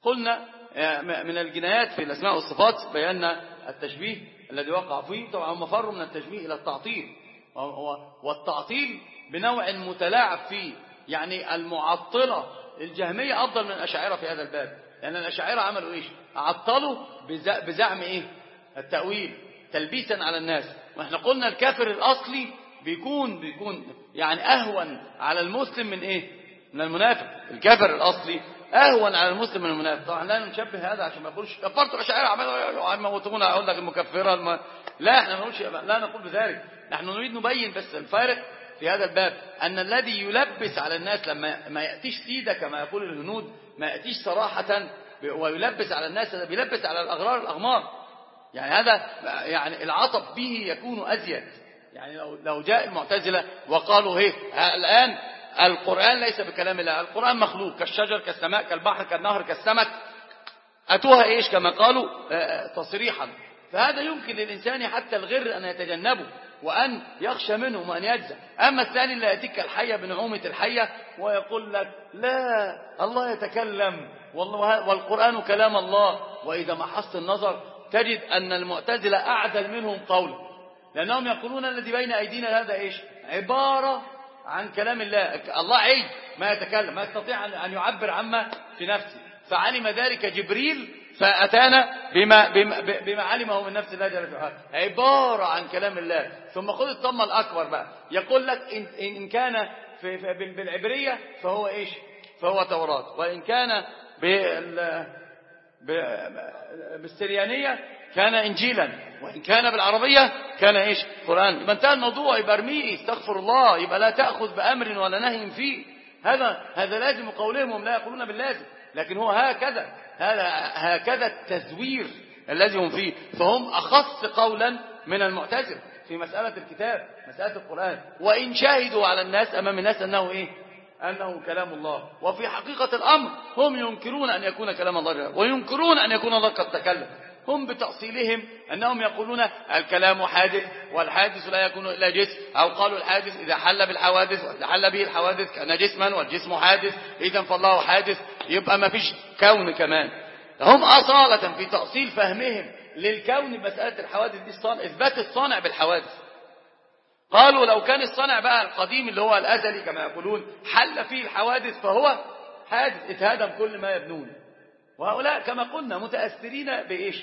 قلنا من الجنايات في الأسماء والصفات بينا التشبيه الذي وقع فيه. طبعا هم فروا من التشبيه إلى التعطيل، والتعطيل بنوع متلاعب فيه. يعني المعطلة الجهمية أفضل من الأشاعرة في هذا الباب، لأن الأشاعرة عملوا إيش؟ عطلوا بزعم إيه؟ التأويل تلبيسا على الناس. وإحنا قلنا الكافر الأصلي بيكون يعني أهون على المسلم من إيه؟ من المنافق. الكافر الأصلي أهون على المسلم من المنافق. طبعا لا نشبه هذا عشان ما يقولش كفرت الأشاعرة عملوا يموتونا، أقول لك المكفرة لا، احنا لا نقول بذلك. نحن نريد نبين بس الفارق في هذا الباب، أن الذي يلبس على الناس لما ما يأتيش سيدة كما يقول الهنود، ما يأتيش صراحة ويلبس على الناس، هذا بيلبس على الأغرار الأغمار. يعني هذا يعني العطب به يكون أزيد. يعني لو جاء المعتزلة وقالوا الآن القرآن ليس بكلام الله، القرآن مخلوق كالشجر كالسماء كالبحر كالنهر كالسمك، أتوها إيش كما قالوا تصريحا. فهذا يمكن للإنسان حتى الغر أن يتجنبه وأن يخشى منه وأن يجزع. أما الثاني اللي يأتيك الحية بنعومة الحية ويقول لك لا الله يتكلم والقرآن كلام الله، وإذا ما حص النظر تجد أن المعتزلة أعدل منهم قولا، لأنهم يقولون الذي بين أيدينا هذا إيش؟ عبارة عن كلام الله. الله عيد ما يتكلم، ما يستطيع أن يعبر عما في نفسه، فعلم ذلك جبريل فأتانا بما علمه من نفس الله جل وعلا، عبارة عن كلام الله. ثم خذ الطمة الأكبر بقى، يقول لك إن كان بالعبرية فهو إيش؟ فهو توراة، وإن كان بالسريانية كان إنجيلا، وإن كان بالعربية كان إيش؟ قرآن. يبقى انتهى الموضوع، يبقى ارميه، استغفر الله، يبقى لا تأخذ بأمر ولا نهي فيه. هذا لازم قولهم، هم لا يقولون باللازم، لكن هو هكذا التزوير الذي هم فيه. فهم أخص قولا من المعتزلة في مسألة الكتاب، مسألة القرآن، وإن شاهدوا على الناس أمام الناس أنه إيه؟ أنه كلام الله. وفي حقيقة الأمر هم ينكرون أن يكون كلام الله، وينكرون أن يكون الله قد تكلم. هم بتأصيلهم أنهم يقولون الكلام حادث، والحادث لا يكون إلا جسم، أو قالوا الحادث إذا حل بالحوادث، وإذا حل به الحوادث كان جسما، والجسم حادث، إذا فالله حادث، يبقى ما فيش كون كمان. هم أصالة في تأصيل فهمهم للكون بمسألة الحوادث دي إثبات الصانع بالحوادث. قالوا لو كان الصانع بقى القديم اللي هو الأزلي كما يقولون حل فيه الحوادث فهو حادث، اتهدم كل ما يبنون. وهؤلاء كما قلنا متأثرين بإيش؟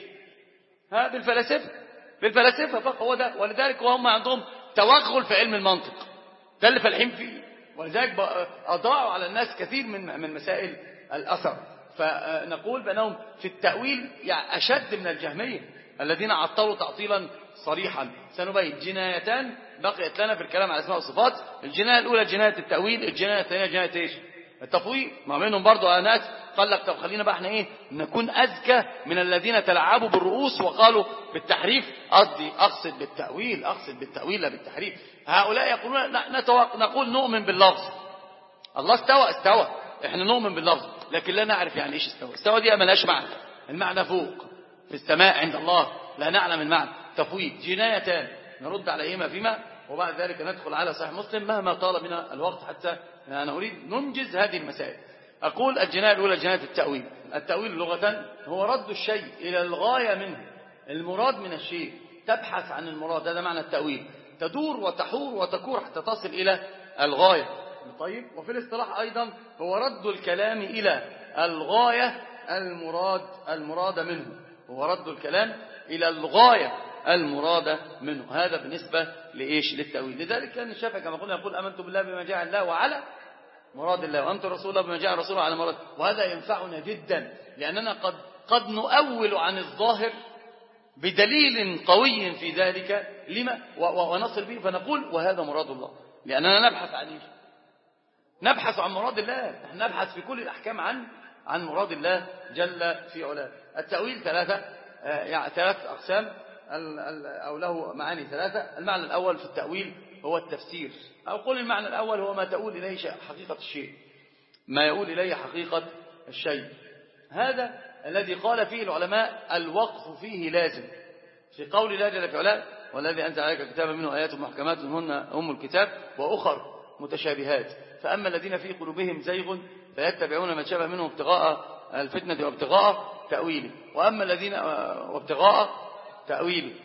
بالفلاسفة فقط، هو ده. ولذلك وهم عندهم توغل في علم المنطق، ده اللي فالحين فيه، ولذلك أضاعوا على الناس كثير من مسائل الأثر. فنقول بأنهم في التأويل يعني أشد من الجهمية الذين عطلوا تعطيلا صريحا. سنبين جنايتان بقيت لنا في الكلام على الأسماء والصفات. الجناية الأولى جناية التأويل، الجناية الثانية جناية إيش؟ التفويض. ما منهم برضو ناس قال لك طب خلينا بقى احنا نكون أذكى من الذين تلعبوا بالرؤوس وقالوا بالتحريف، أقصد بالتأويل لا بالتحريف. هؤلاء يقولون نقول نؤمن باللفظ، الله استوى، احنا نؤمن باللفظ لكن لا نعرف يعني ايش استوى دي ملهاش معنى، المعنى فوق في السماء عند الله، لا نعلم المعنى. تفويض. جنايتان نرد عليهما فيما، وبعد ذلك ندخل على صحيح مسلم مهما طال بنا الوقت، حتى أنا أريد ننجز هذه المسائل. أقول الجناية الأولى جناية التأويل. التأويل لغة هو رد الشيء إلى الغاية منه، المراد من الشيء، تبحث عن المراد، هذا معنى التأويل. تدور وتحور وتكور حتى تصل إلى الغاية. طيب، وفي الاصطلاح أيضا هو رد الكلام إلى الغاية المراد منه، هو رد الكلام إلى الغاية المراد منه. هذا بالنسبة لإيش؟ للتأويل. لذلك كان الشافعي كما قلنا يقول آمنت بالله بما جاء الله وعلى مراد الله، وأنت رسول الله بما جاء رسوله على مراد. وهذا ينفعنا جدا، لأننا قد نؤول عن الظاهر بدليل قوي في ذلك لما ونصل به، فنقول وهذا مراد الله، لأننا نبحث عن إيش؟ نبحث عن مراد الله. نحن نبحث في كل الأحكام عن مراد الله جل في علاه. التأويل ثلاث أقسام، أو له معاني ثلاثة. المعنى الأول في التأويل هو التفسير، أو قل المعنى الأول هو ما تؤول إليه حقيقة الشيء، ما يؤول إليه حقيقة الشيء. هذا الذي قال فيه العلماء الوقف فيه لازم، في قول الله جل في علاه والذي أنزل عليك الكتاب منه آيات محكمات هن أم الكتاب وأخر متشابهات، فأما الذين في قلوبهم زيغ فيتبعون ما شابه منه ابتغاء الفتنة وابتغاء تأويله، وأما الذين وابتغاء تأويله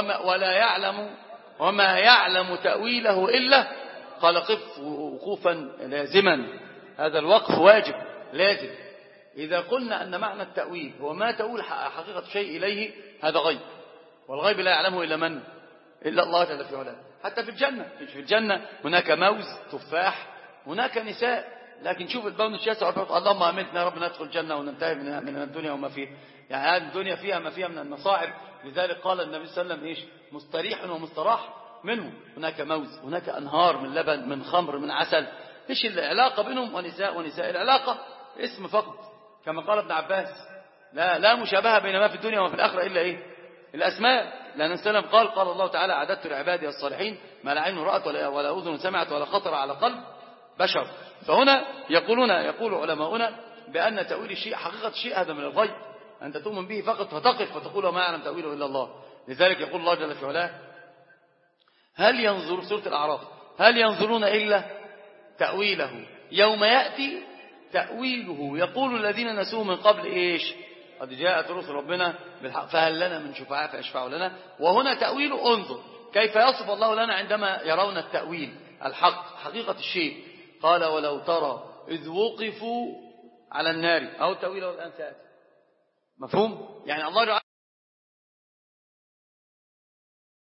وما يعلم تأويله إلا، قال قف وقوفا لازما، هذا الوقف واجب لازم. إذا قلنا أن معنى التأويل هو ما تؤول حقيقة شيء إليه، هذا غيب، والغيب لا يعلمه إلا من؟ إلا الله جل في علاه. حتى في الجنة هناك موز تفاح، هناك نساء، لكن شوف البون الشاسع، اللهم امنتنا يا رب ندخل الجنة وننتهي من الدنيا وما فيها. يعني هذه الدنيا فيها ما فيها من المصاعب، لذلك قال النبي صلى الله عليه وسلم إيش؟ مستريح ومستراح منه. هناك موز، هناك أنهار من لبن، من خمر، من عسل. إيش العلاقة بينهم؟ ونساء العلاقة اسم فقط، كما قال ابن عباس لا مشابهة بين ما في الدنيا وما في الآخرة إلا إيه؟ الأسماء. لأن السلام قال الله تعالى أعددت لعبادي الصالحين ما لا عين رأت ولا أذن سمعت ولا خطر على قلب بشر. فهنا يقول علماؤنا بأن تأويل الشيء حقيقة الشيء هذا من الغيب، أنت تؤمن به فقط فتقف وتقول ما يعلم تأويله إلا الله. لذلك يقول الله جل في علاه هل ينظر سورة الأعراف هل ينظرون إلا تأويله يوم يأتي تأويله يقول الذين نسوه من قبل إيش؟ قد جاءت رسل ربنا بالحق فهل لنا من شفعاء فيشفعوا لنا. وهنا تأويله انظر كيف يصف الله لنا عندما يرون التأويل الحق حقيقة الشيء. قال ولو ترى إذ وقفوا على النار، أو التأويل والآن سأتي. مفهوم؟ يعني الله